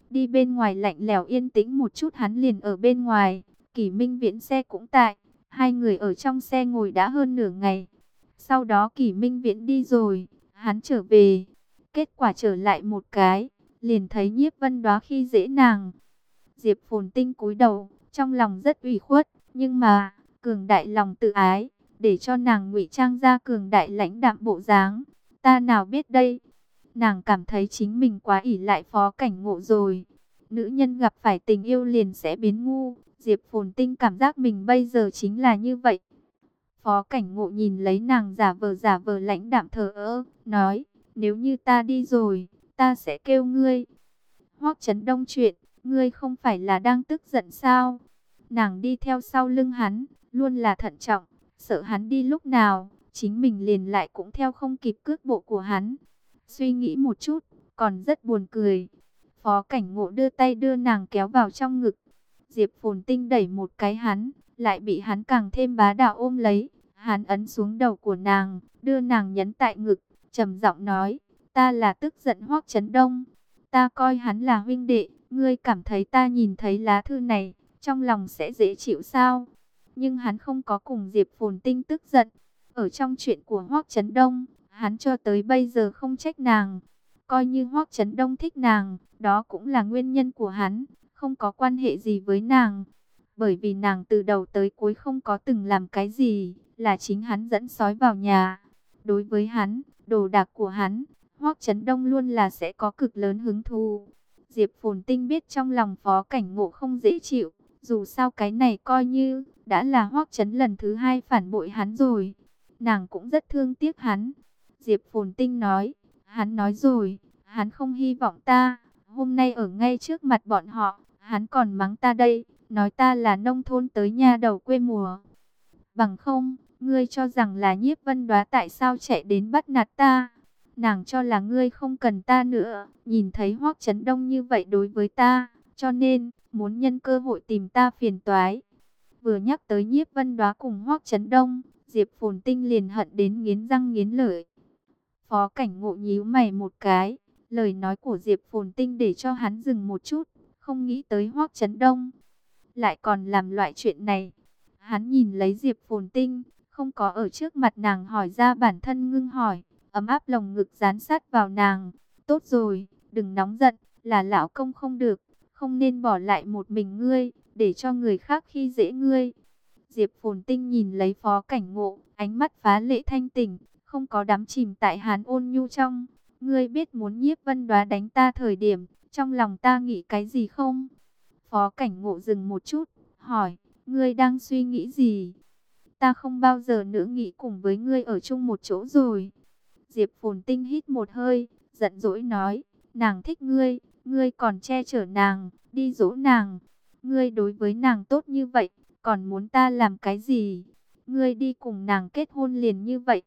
Đi bên ngoài lạnh lẽo yên tĩnh một chút hắn liền ở bên ngoài. Kỷ Minh Viễn xe cũng tại. Hai người ở trong xe ngồi đã hơn nửa ngày. Sau đó Kỷ Minh Viễn đi rồi, hắn trở về. Kết quả trở lại một cái, liền thấy Nhiếp Vân Đoá khi dễ nàng. Diệp Phồn Tinh cúi đầu, trong lòng rất ủy khuất, nhưng mà cường đại lòng tự ái, để cho nàng ngụy trang ra cường đại lãnh đạm bộ dáng. Ta nào biết đây, nàng cảm thấy chính mình quá ỷ lại Phó Cảnh Ngộ rồi. Nữ nhân gặp phải tình yêu liền sẽ biến ngu. Diệp Phồn Tinh cảm giác mình bây giờ chính là như vậy. Phó Cảnh Ngộ nhìn lấy nàng giả vờ lãnh đạm thờ ơ, nói, nếu như ta đi rồi, ta sẽ kêu ngươi. Hoắc Chấn Đông chuyện, ngươi không phải là đang tức giận sao? Nàng đi theo sau lưng hắn, luôn là thận trọng, sợ hắn đi lúc nào, chính mình liền lại cũng theo không kịp cước bộ của hắn. Suy nghĩ một chút, còn rất buồn cười. Phó Cảnh Ngộ đưa tay đưa nàng kéo vào trong ngực. Diệp Phồn Tinh đẩy một cái hắn, lại bị hắn càng thêm bá đạo ôm lấy. Hắn ấn xuống đầu của nàng, đưa nàng nhấn tại ngực, trầm giọng nói, ta là tức giận Hoắc Chấn Đông. Ta coi hắn là huynh đệ, ngươi cảm thấy ta nhìn thấy lá thư này, trong lòng sẽ dễ chịu sao? Nhưng hắn không có cùng Diệp Phồn Tinh tức giận. Ở trong chuyện của Hoắc Chấn Đông, hắn cho tới bây giờ không trách nàng. Coi như Hoắc Chấn Đông thích nàng, đó cũng là nguyên nhân của hắn, không có quan hệ gì với nàng. Bởi vì nàng từ đầu tới cuối không có từng làm cái gì, là chính hắn dẫn sói vào nhà. Đối với hắn, đồ đạc của hắn, Hoắc Chấn Đông luôn là sẽ có cực lớn hứng thú. Diệp Phồn Tinh biết trong lòng Phó Cảnh Ngộ không dễ chịu, dù sao cái này coi như đã là Hoắc Chấn lần thứ hai phản bội hắn rồi. Nàng cũng rất thương tiếc hắn. Diệp Phồn Tinh nói, hắn nói rồi, hắn không hy vọng ta, hôm nay ở ngay trước mặt bọn họ, hắn còn mắng ta đây, nói ta là nông thôn tới nha đầu quê mùa. Bằng không, ngươi cho rằng là Nhiếp Vân Đoá tại sao chạy đến bắt nạt ta? Nàng cho là ngươi không cần ta nữa, nhìn thấy Hoắc Chấn Đông như vậy đối với ta, cho nên muốn nhân cơ hội tìm ta phiền toái. Vừa nhắc tới Nhiếp Vân Đoá cùng Hoắc Chấn Đông, Diệp Phồn Tinh liền hận đến nghiến răng nghiến lợi. Phó Cảnh Ngộ nhíu mày một cái, lời nói của Diệp Phồn Tinh để cho hắn dừng một chút, không nghĩ tới Hoắc Chấn Đông lại còn làm loại chuyện này. Hắn nhìn lấy Diệp Phồn Tinh, không có ở trước mặt nàng hỏi ra bản thân ngưng hỏi, ấm áp lồng ngực dán sát vào nàng. Tốt rồi, đừng nóng giận, là lão công không được, không nên bỏ lại một mình ngươi, để cho người khác khi dễ ngươi. Diệp Phồn Tinh nhìn lấy Phó Cảnh Ngộ, ánh mắt phá lệ thanh tỉnh, không có đắm chìm tại hắn ôn nhu trong. Ngươi biết muốn Nhiếp Vân Đoá đánh ta thời điểm, trong lòng ta nghĩ cái gì không? Phó Cảnh Ngộ dừng một chút, hỏi, ngươi đang suy nghĩ gì? Ta không bao giờ nữa nghĩ cùng với ngươi ở chung một chỗ rồi. Diệp Phồn Tinh hít một hơi, giận dỗi nói, nàng thích ngươi, ngươi còn che chở nàng, đi dỗ nàng. Ngươi đối với nàng tốt như vậy, còn muốn ta làm cái gì? Ngươi đi cùng nàng kết hôn liền như vậy.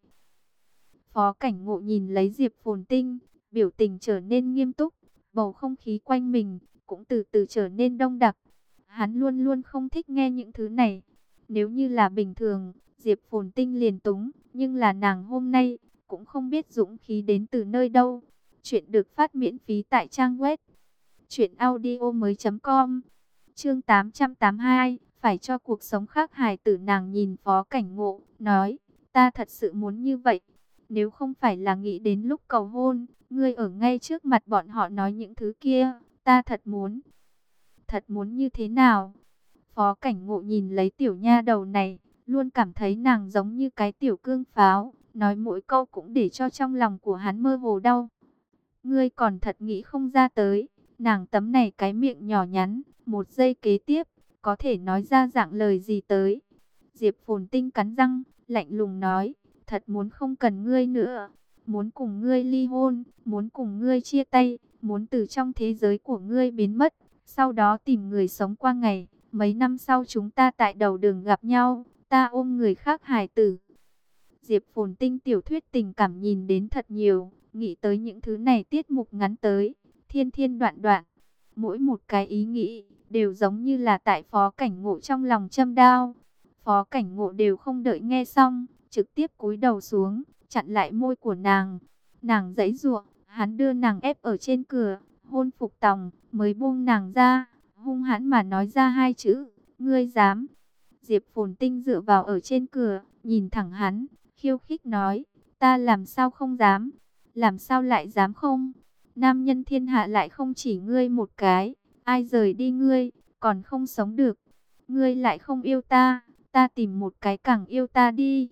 Phó Cảnh Ngộ nhìn lấy Diệp Phồn Tinh, biểu tình trở nên nghiêm túc, bầu không khí quanh mình cũng từ từ trở nên đông đặc. Hắn luôn luôn không thích nghe những thứ này. Nếu như là bình thường, Diệp Phồn Tinh liền túng, nhưng là nàng hôm nay cũng không biết dũng khí đến từ nơi đâu. Chuyện được phát miễn phí tại trang web truyệnaudiomoi.com. Chương 882, phải cho cuộc sống khác hài tử. Nàng nhìn Phó Cảnh Ngộ, nói, ta thật sự muốn như vậy. Nếu không phải là nghĩ đến lúc cầu hôn, ngươi ở ngay trước mặt bọn họ nói những thứ kia, ta thật muốn. Thật muốn như thế nào? Phó Cảnh Ngộ nhìn lấy tiểu nha đầu này, luôn cảm thấy nàng giống như cái tiểu cương pháo, nói mỗi câu cũng để cho trong lòng của hắn mơ hồ đau. Ngươi còn thật nghĩ không ra tới, nàng tấm này cái miệng nhỏ nhắn, một giây kế tiếp, có thể nói ra dạng lời gì tới. Diệp Phồn Tinh cắn răng, lạnh lùng nói, thật muốn không cần ngươi nữa, muốn cùng ngươi ly hôn, muốn cùng ngươi chia tay, muốn từ trong thế giới của ngươi biến mất, sau đó tìm người sống qua ngày. Mấy năm sau chúng ta tại đầu đường gặp nhau, ta ôm người khác hài tử. Diệp Phồn Tinh tiểu thuyết tình cảm nhìn đến thật nhiều, nghĩ tới những thứ này tiết mục ngắn tới, thiên thiên đoạn đoạn. Mỗi một cái ý nghĩ, đều giống như là tại Phó Cảnh Ngộ trong lòng châm đao. Phó Cảnh Ngộ đều không đợi nghe xong, trực tiếp cúi đầu xuống, chặn lại môi của nàng. Nàng giãy giụa, hắn đưa nàng ép ở trên cửa, hôn phục tòng, mới buông nàng ra, hung hãn mà nói ra hai chữ, ngươi dám. Diệp Phồn Tinh dựa vào ở trên cửa, nhìn thẳng hắn, khiêu khích nói, ta làm sao không dám, làm sao lại dám không? Nam nhân thiên hạ lại không chỉ ngươi một cái, ai rời đi ngươi, còn không sống được. Ngươi lại không yêu ta, ta tìm một cái càng yêu ta đi.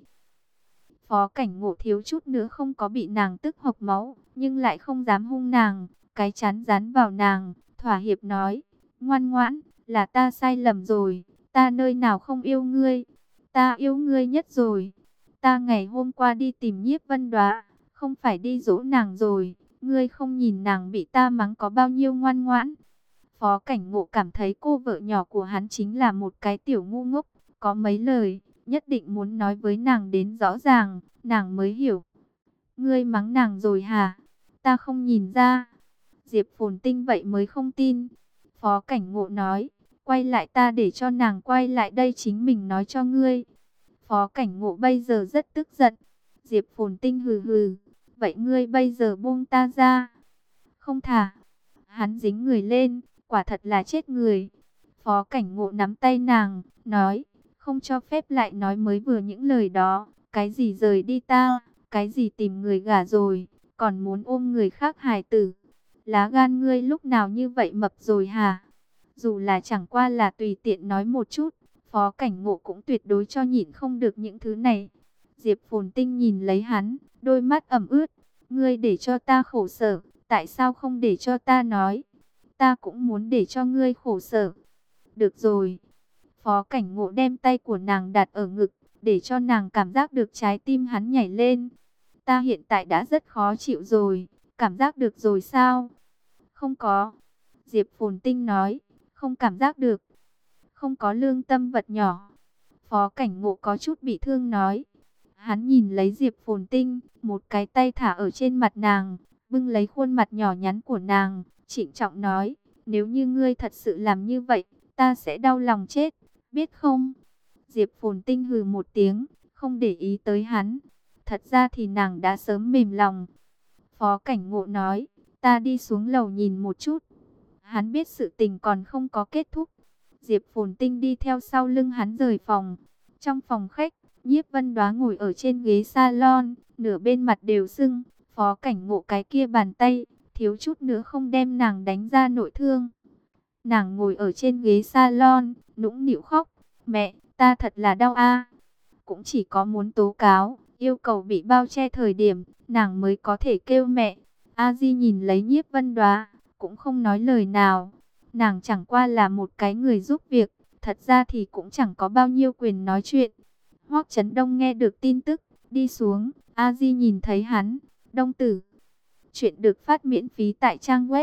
Phó Cảnh Ngộ thiếu chút nữa không có bị nàng tức hộc máu, nhưng lại không dám hung nàng, cái chán dán vào nàng, thỏa hiệp nói, ngoan ngoãn, là ta sai lầm rồi, ta nơi nào không yêu ngươi, ta yêu ngươi nhất rồi. Ta ngày hôm qua đi tìm Nhiếp Vân Đoá, không phải đi dỗ nàng rồi, ngươi không nhìn nàng bị ta mắng có bao nhiêu ngoan ngoãn. Phó Cảnh Ngộ cảm thấy cô vợ nhỏ của hắn chính là một cái tiểu ngu ngốc, có mấy lời, nhất định muốn nói với nàng đến rõ ràng, nàng mới hiểu. Ngươi mắng nàng rồi hả? Ta không nhìn ra. Diệp Phồn Tinh vậy mới không tin. Phó Cảnh Ngộ nói, quay lại ta để cho nàng quay lại đây chính mình nói cho ngươi. Phó Cảnh Ngộ bây giờ rất tức giận. Diệp Phồn Tinh hừ hừ, vậy ngươi bây giờ buông ta ra. Không thả. Hắn dính người lên, quả thật là chết người. Phó Cảnh Ngộ nắm tay nàng, nói, không cho phép lại nói mới vừa những lời đó. Cái gì rời đi ta, cái gì tìm người gả rồi, còn muốn ôm người khác hài tử. Lá gan ngươi lúc nào như vậy mập rồi hả? Dù là chẳng qua là tùy tiện nói một chút, Phó Cảnh Ngộ cũng tuyệt đối cho nhịn không được những thứ này. Diệp Phồn Tinh nhìn lấy hắn, đôi mắt ẩm ướt. Ngươi để cho ta khổ sở, tại sao không để cho ta nói? Ta cũng muốn để cho ngươi khổ sở. Được rồi. Phó Cảnh Ngộ đem tay của nàng đặt ở ngực, để cho nàng cảm giác được trái tim hắn nhảy lên. Ta hiện tại đã rất khó chịu rồi, cảm giác được rồi sao? Không có. Diệp Phồn Tinh nói, không cảm giác được. Không có lương tâm vật nhỏ. Phó Cảnh Ngộ có chút bị thương nói. Hắn nhìn lấy Diệp Phồn Tinh, một cái tay thả ở trên mặt nàng, bưng lấy khuôn mặt nhỏ nhắn của nàng, trịnh trọng nói, nếu như ngươi thật sự làm như vậy, ta sẽ đau lòng chết, biết không? Diệp Phồn Tinh hừ một tiếng, không để ý tới hắn. Thật ra thì nàng đã sớm mềm lòng. Phó Cảnh Ngộ nói, ta đi xuống lầu nhìn một chút. Hắn biết sự tình còn không có kết thúc. Diệp Phồn Tinh đi theo sau lưng hắn rời phòng. Trong phòng khách, Nhiếp Vân Đoá ngồi ở trên ghế salon, nửa bên mặt đều sưng. Phó Cảnh Ngộ cái kia bàn tay, thiếu chút nữa không đem nàng đánh ra nội thương. Nàng ngồi ở trên ghế salon, nũng nịu khóc. Mẹ, ta thật là đau a. Cũng chỉ có muốn tố cáo, yêu cầu bị bao che thời điểm, nàng mới có thể kêu mẹ. A Di nhìn lấy Nhiếp Vân Đoá, cũng không nói lời nào. Nàng chẳng qua là một cái người giúp việc, thật ra thì cũng chẳng có bao nhiêu quyền nói chuyện. Hoắc Chấn Đông nghe được tin tức, đi xuống, A Di nhìn thấy hắn, Đông tử. Chuyện được phát miễn phí tại trang web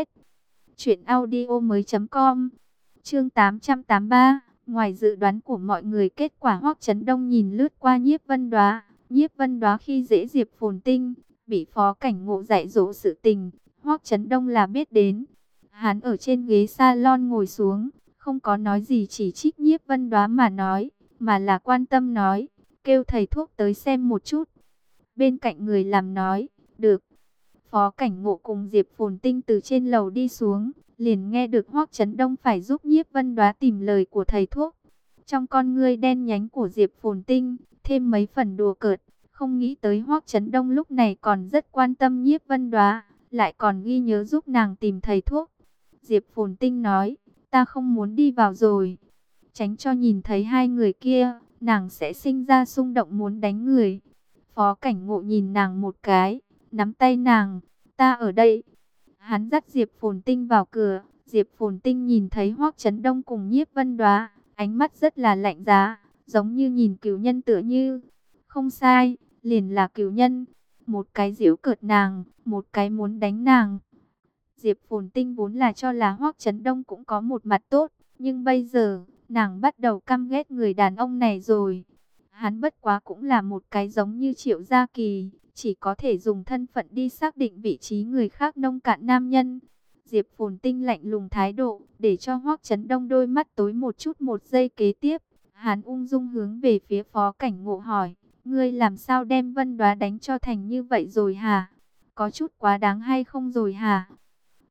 truyệnaudiomoi.com. Chương 883, ngoài dự đoán của mọi người, kết quả Hoắc Chấn Đông nhìn lướt qua Nhiếp Vân Đoá. Nhiếp Vân Đoá khi dễ Diệp Phồn Tinh, bị Phó Cảnh Ngộ dạy dỗ sự tình, Hoắc Chấn Đông là biết đến. Hắn ở trên ghế salon ngồi xuống, không có nói gì chỉ trích Nhiếp Vân Đoá mà nói, mà là quan tâm nói, kêu thầy thuốc tới xem một chút. Bên cạnh người làm nói, được. Phó Cảnh Ngộ cùng Diệp Phồn Tinh từ trên lầu đi xuống, liền nghe được Hoắc Chấn Đông phải giúp Nhiếp Vân Đoá tìm lời của thầy thuốc. Trong con ngươi đen nhánh của Diệp Phồn Tinh, thêm mấy phần đùa cợt, không nghĩ tới Hoắc Chấn Đông lúc này còn rất quan tâm Nhiếp Vân Đoá, lại còn ghi nhớ giúp nàng tìm thầy thuốc. Diệp Phồn Tinh nói, ta không muốn đi vào rồi, tránh cho nhìn thấy hai người kia, nàng sẽ sinh ra xung động muốn đánh người. Phó Cảnh Ngộ nhìn nàng một cái, nắm tay nàng, ta ở đây. Hắn dắt Diệp Phồn Tinh vào cửa, Diệp Phồn Tinh nhìn thấy Hoắc Chấn Đông cùng Nhiếp Vân Đoá, ánh mắt rất là lạnh giá, giống như nhìn cừu nhân tựa như. Không sai, liền là cừu nhân, một cái giễu cợt nàng, một cái muốn đánh nàng. Diệp Phồn Tinh vốn là cho là Hoắc Chấn Đông cũng có một mặt tốt, nhưng bây giờ, nàng bắt đầu căm ghét người đàn ông này rồi. Hắn bất quá cũng là một cái giống như Triệu Gia Kỳ, chỉ có thể dùng thân phận đi xác định vị trí người khác nông cạn nam nhân. Diệp Phồn Tinh lạnh lùng thái độ, để cho Hoắc Chấn Đông đôi mắt tối một chút. Một giây kế tiếp, hắn ung dung hướng về phía Phó Cảnh Ngộ hỏi, ngươi làm sao đem Vân Đoá đánh cho thành như vậy rồi hả? Có chút quá đáng hay không rồi hả?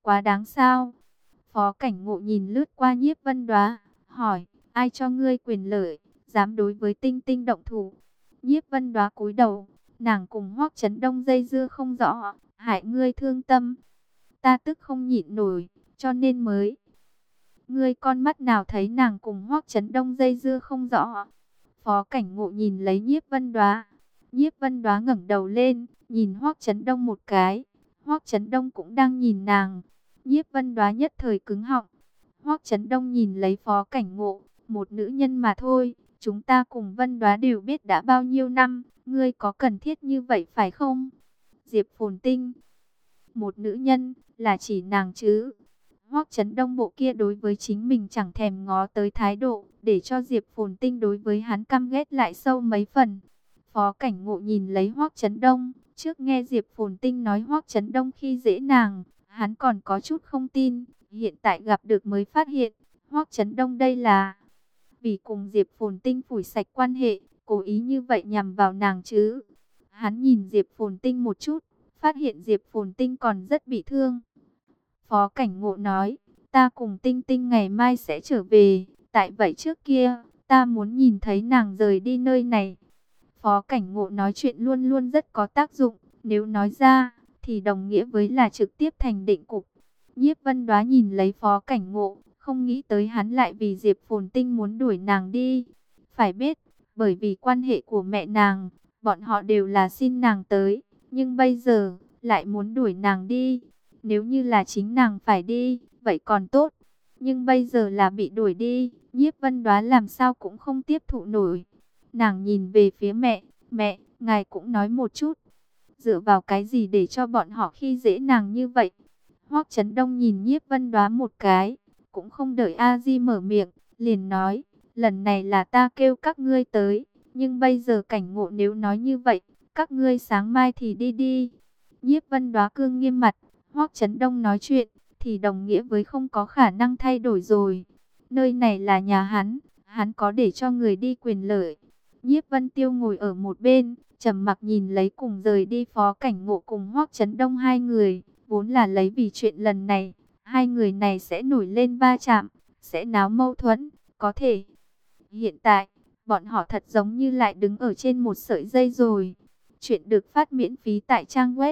quá đáng sao? Phó Cảnh Ngộ nhìn lướt qua Nhiếp Vân Đoá, hỏi, ai cho ngươi quyền lợi, dám đối với Tinh Tinh động thủ? Nhiếp Vân Đoá cúi đầu, nàng cùng Hoắc Chấn Đông dây dưa không rõ, hại ngươi thương tâm. Ta tức không nhịn nổi, cho nên mới. Ngươi con mắt nào thấy nàng cùng Hoắc Chấn Đông dây dưa không rõ? Phó Cảnh Ngộ nhìn lấy Nhiếp Vân Đoá. Nhiếp Vân Đoá ngẩng đầu lên, nhìn Hoắc Chấn Đông một cái. Hoắc Chấn Đông cũng đang nhìn nàng. Nhiếp Vân Đoá nhất thời cứng họng. Hoắc Chấn Đông nhìn lấy Phó Cảnh Ngộ, một nữ nhân mà thôi, chúng ta cùng Vân Đoá đều biết đã bao nhiêu năm, ngươi có cần thiết như vậy phải không? Diệp Phồn Tinh, một nữ nhân, là chỉ nàng chứ? Hoắc Chấn Đông bộ kia đối với chính mình chẳng thèm ngó tới thái độ, để cho Diệp Phồn Tinh đối với hắn căm ghét lại sâu mấy phần. Phó Cảnh Ngộ nhìn lấy Hoắc Chấn Đông, trước nghe Diệp Phồn Tinh nói Hoắc Chấn Đông khi dễ nàng, hắn còn có chút không tin, hiện tại gặp được mới phát hiện, Hoắc Chấn Đông đây là vì cùng Diệp Phồn Tinh phủi sạch quan hệ, cố ý như vậy nhằm vào nàng chứ. Hắn nhìn Diệp Phồn Tinh một chút, phát hiện Diệp Phồn Tinh còn rất bị thương. Phó Cảnh Ngộ nói, ta cùng Tinh Tinh ngày mai sẽ trở về, tại vậy trước kia, ta muốn nhìn thấy nàng rời đi nơi này. Phó Cảnh Ngộ nói chuyện luôn luôn rất có tác dụng, nếu nói ra, thì đồng nghĩa với là trực tiếp thành định cục. Nhiếp Vân Đoá nhìn lấy Phó Cảnh Ngộ, không nghĩ tới hắn lại vì Diệp Phồn Tinh muốn đuổi nàng đi. Phải biết, bởi vì quan hệ của mẹ nàng, bọn họ đều là xin nàng tới, nhưng bây giờ, lại muốn đuổi nàng đi. Nếu như là chính nàng phải đi, vậy còn tốt. Nhưng bây giờ là bị đuổi đi, Nhiếp Vân Đoá làm sao cũng không tiếp thụ nổi. Nàng nhìn về phía mẹ, mẹ, ngài cũng nói một chút. Dựa vào cái gì để cho bọn họ khi dễ nàng như vậy? Hoắc Chấn Đông nhìn Nhiếp Vân Đoá một cái, cũng không đợi A Di mở miệng, liền nói, lần này là ta kêu các ngươi tới, nhưng bây giờ Cảnh Ngộ nếu nói như vậy, các ngươi sáng mai thì đi đi. Nhiếp Vân Đoá cương nghiêm mặt, Hoắc Chấn Đông nói chuyện, thì đồng nghĩa với không có khả năng thay đổi rồi. Nơi này là nhà hắn có để cho người đi quyền lợi. Nhiếp Vân Tiêu ngồi ở một bên, trầm mặc nhìn lấy cùng rời đi Phó Cảnh Ngộ cùng Hoắc Chấn Đông hai người, vốn là lấy vì chuyện lần này, hai người này sẽ nổi lên va chạm, sẽ náo mâu thuẫn, có thể. Hiện tại, bọn họ thật giống như lại đứng ở trên một sợi dây rồi. Chuyện được phát miễn phí tại trang web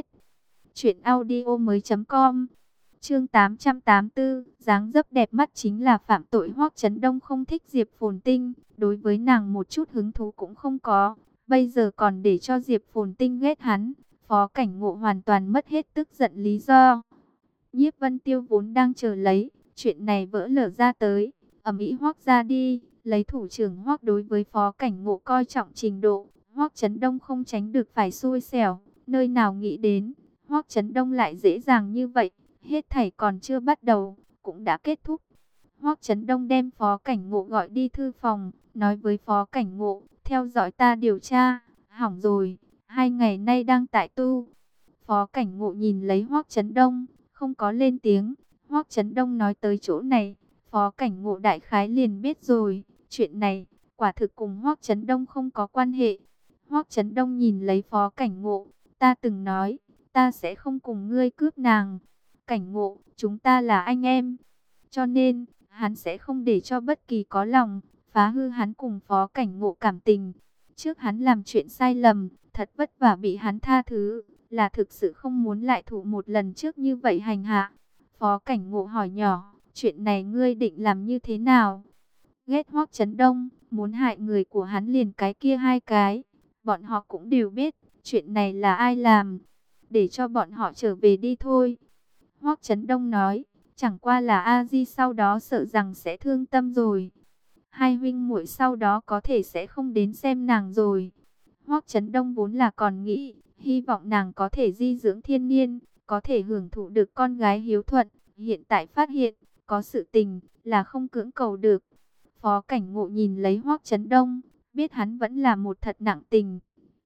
truyệnaudiomoi.com. Chương 884, dáng dấp đẹp mắt chính là phạm tội. Hoắc Chấn Đông không thích Diệp Phồn Tinh, đối với nàng một chút hứng thú cũng không có, bây giờ còn để cho Diệp Phồn Tinh ghét hắn, Phó Cảnh Ngộ hoàn toàn mất hết tức giận lý do. Nhiếp Vân Tiêu vốn đang chờ lấy chuyện này vỡ lở ra tới, ầm ĩ Hoắc ra đi, lấy thủ trưởng Hoắc đối với Phó Cảnh Ngộ coi trọng trình độ, Hoắc Chấn Đông không tránh được phải xui xẻo, nơi nào nghĩ đến, Hoắc Chấn Đông lại dễ dàng như vậy, hết thảy còn chưa bắt đầu, cũng đã kết thúc. Hoắc Chấn Đông đem Phó Cảnh Ngộ gọi đi thư phòng, nói với Phó Cảnh Ngộ, theo dõi ta điều tra, hỏng rồi, 2 ngày nay đang tại tu. Phó Cảnh Ngộ nhìn lấy Hoắc Chấn Đông, không có lên tiếng. Hoắc Chấn Đông nói tới chỗ này, Phó Cảnh Ngộ đại khái liền biết rồi, chuyện này quả thực cùng Hoắc Chấn Đông không có quan hệ. Hoắc Chấn Đông nhìn lấy Phó Cảnh Ngộ, ta từng nói, ta sẽ không cùng ngươi cướp nàng. Cảnh Ngộ, chúng ta là anh em, cho nên hắn sẽ không để cho bất kỳ có lòng phá hư hắn cùng Phó Cảnh Ngộ cảm tình. Trước hắn làm chuyện sai lầm, thật vất vả bị hắn tha thứ, là thực sự không muốn lại thụ một lần trước như vậy hành hạ. Phó Cảnh Ngộ hỏi nhỏ, chuyện này ngươi định làm như thế nào? Ghét Hoắc Chấn Đông, muốn hại người của hắn liền cái kia hai cái. Bọn họ cũng đều biết, chuyện này là ai làm. Để cho bọn họ trở về đi thôi. Hoắc Chấn Đông nói, chẳng qua là A Di sau đó sợ rằng sẽ thương tâm rồi. Hai huynh muội sau đó có thể sẽ không đến xem nàng rồi. Hoắc Chấn Đông vốn là còn nghĩ, hy vọng nàng có thể di dưỡng thiên niên, có thể hưởng thụ được con gái hiếu thuận. Hiện tại phát hiện, có sự tình là không cưỡng cầu được. Phó Cảnh Ngộ nhìn lấy Hoắc Chấn Đông, biết hắn vẫn là một thật nặng tình.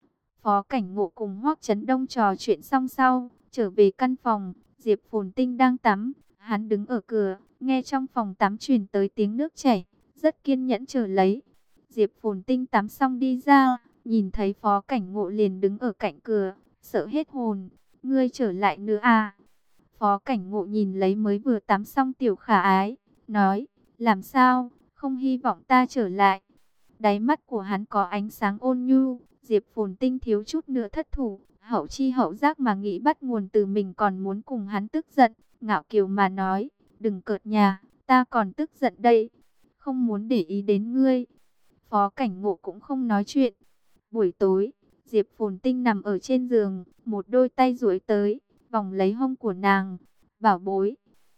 Phó Cảnh Ngộ cùng Hoắc Chấn Đông trò chuyện xong sau, trở về căn phòng, Diệp Phồn Tinh đang tắm, hắn đứng ở cửa, nghe trong phòng tắm truyền tới tiếng nước chảy, rất kiên nhẫn chờ lấy. Diệp Phồn Tinh tắm xong đi ra, nhìn thấy Phó Cảnh Ngộ liền đứng ở cạnh cửa, sợ hết hồn, ngươi trở lại nữa à? Phó Cảnh Ngộ nhìn lấy mới vừa tắm xong Tiểu Khả Ái, nói, làm sao, không hy vọng ta trở lại. Đáy mắt của hắn có ánh sáng ôn nhu. Diệp Phồn Tinh thiếu chút nữa thất thủ, hậu chi hậu giác mà nghĩ bắt nguồn từ mình còn muốn cùng hắn tức giận, ngạo kiều mà nói, đừng cợt nhà, ta còn tức giận đây, không muốn để ý đến ngươi. Phó Cảnh Ngộ cũng không nói chuyện. Buổi tối, Diệp Phồn Tinh nằm ở trên giường, một đôi tay duỗi tới, vòng lấy hông của nàng, bảo bối.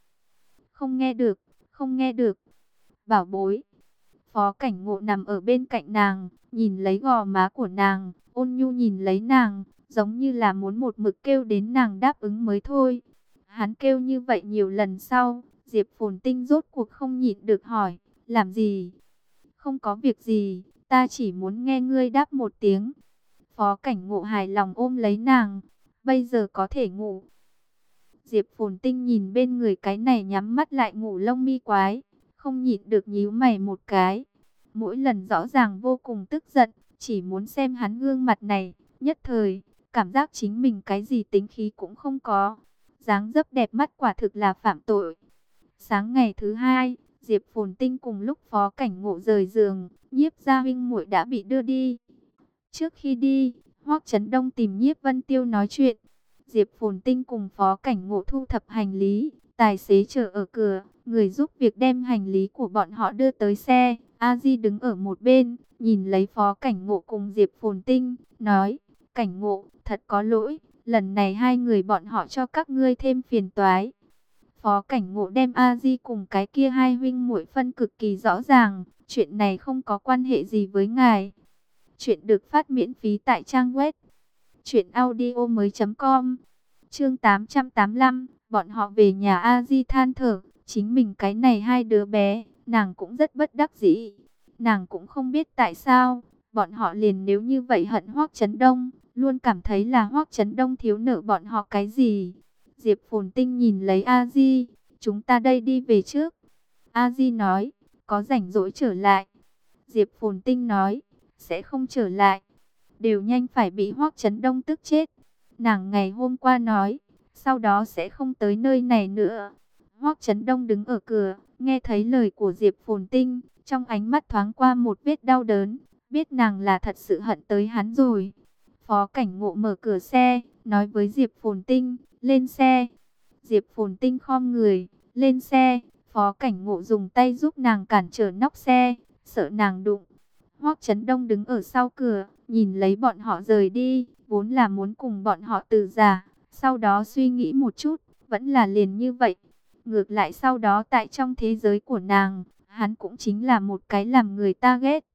Không nghe được, không nghe được, bảo bối. Phó Cảnh Ngộ nằm ở bên cạnh nàng, nhìn lấy gò má của nàng, ôn nhu nhìn lấy nàng, giống như là muốn một mực kêu đến nàng đáp ứng mới thôi. Hắn kêu như vậy nhiều lần sau, Diệp Phồn Tinh rốt cuộc không nhịn được hỏi, làm gì? Không có việc gì, ta chỉ muốn nghe ngươi đáp một tiếng. Phó Cảnh Ngộ hài lòng ôm lấy nàng, bây giờ có thể ngủ. Diệp Phồn Tinh nhìn bên người cái này nhắm mắt lại ngủ lông mi quái, không nhịn được nhíu mày một cái. Mỗi lần rõ ràng vô cùng tức giận, chỉ muốn xem hắn gương mặt này, nhất thời, cảm giác chính mình cái gì tính khí cũng không có. Dáng dấp đẹp mắt quả thực là phạm tội. Sáng ngày thứ hai, Diệp Phồn Tinh cùng lúc Phó Cảnh Ngộ rời giường, Nhiếp gia huynh muội đã bị đưa đi. Trước khi đi, Hoắc Chấn Đông tìm Nhiếp Vân Tiêu nói chuyện. Diệp Phồn Tinh cùng Phó Cảnh Ngộ thu thập hành lý, tài xế chờ ở cửa, người giúp việc đem hành lý của bọn họ đưa tới xe. A Di đứng ở một bên, nhìn lấy Phó Cảnh Ngộ cùng Diệp Phồn Tinh, nói, Cảnh Ngộ, thật có lỗi, lần này hai người bọn họ cho các ngươi thêm phiền toái. Phó Cảnh Ngộ đem A Di cùng cái kia hai huynh muội phân cực kỳ rõ ràng, chuyện này không có quan hệ gì với ngài. Chuyện được phát miễn phí tại trang web truyệnaudiomoi.com. Chương 885, bọn họ về nhà. A Di than thở, chính mình cái này hai đứa bé, nàng cũng rất bất đắc dĩ. Nàng cũng không biết tại sao, bọn họ liền nếu như vậy hận Hoắc Chấn Đông, luôn cảm thấy là Hoắc Chấn Đông thiếu nợ bọn họ cái gì. Diệp Phồn Tinh nhìn lấy A Di, chúng ta đây đi về trước. A Di nói, có rảnh rỗi trở lại. Diệp Phồn Tinh nói, sẽ không trở lại. Đều nhanh phải bị Hoắc Chấn Đông tức chết. Nàng ngày hôm qua nói, sau đó sẽ không tới nơi này nữa. Hoắc Chấn Đông đứng ở cửa, nghe thấy lời của Diệp Phồn Tinh, trong ánh mắt thoáng qua một vết đau đớn, biết nàng là thật sự hận tới hắn rồi. Phó Cảnh Ngộ mở cửa xe, nói với Diệp Phồn Tinh, lên xe. Diệp Phồn Tinh khom người, lên xe. Phó Cảnh Ngộ dùng tay giúp nàng cản trở nóc xe, sợ nàng đụng. Hoắc Chấn Đông đứng ở sau cửa, nhìn lấy bọn họ rời đi, vốn là muốn cùng bọn họ từ giã, sau đó suy nghĩ một chút, vẫn là liền như vậy. Ngược lại sau đó tại trong thế giới của nàng, hắn cũng chính là một cái làm người ta ghét.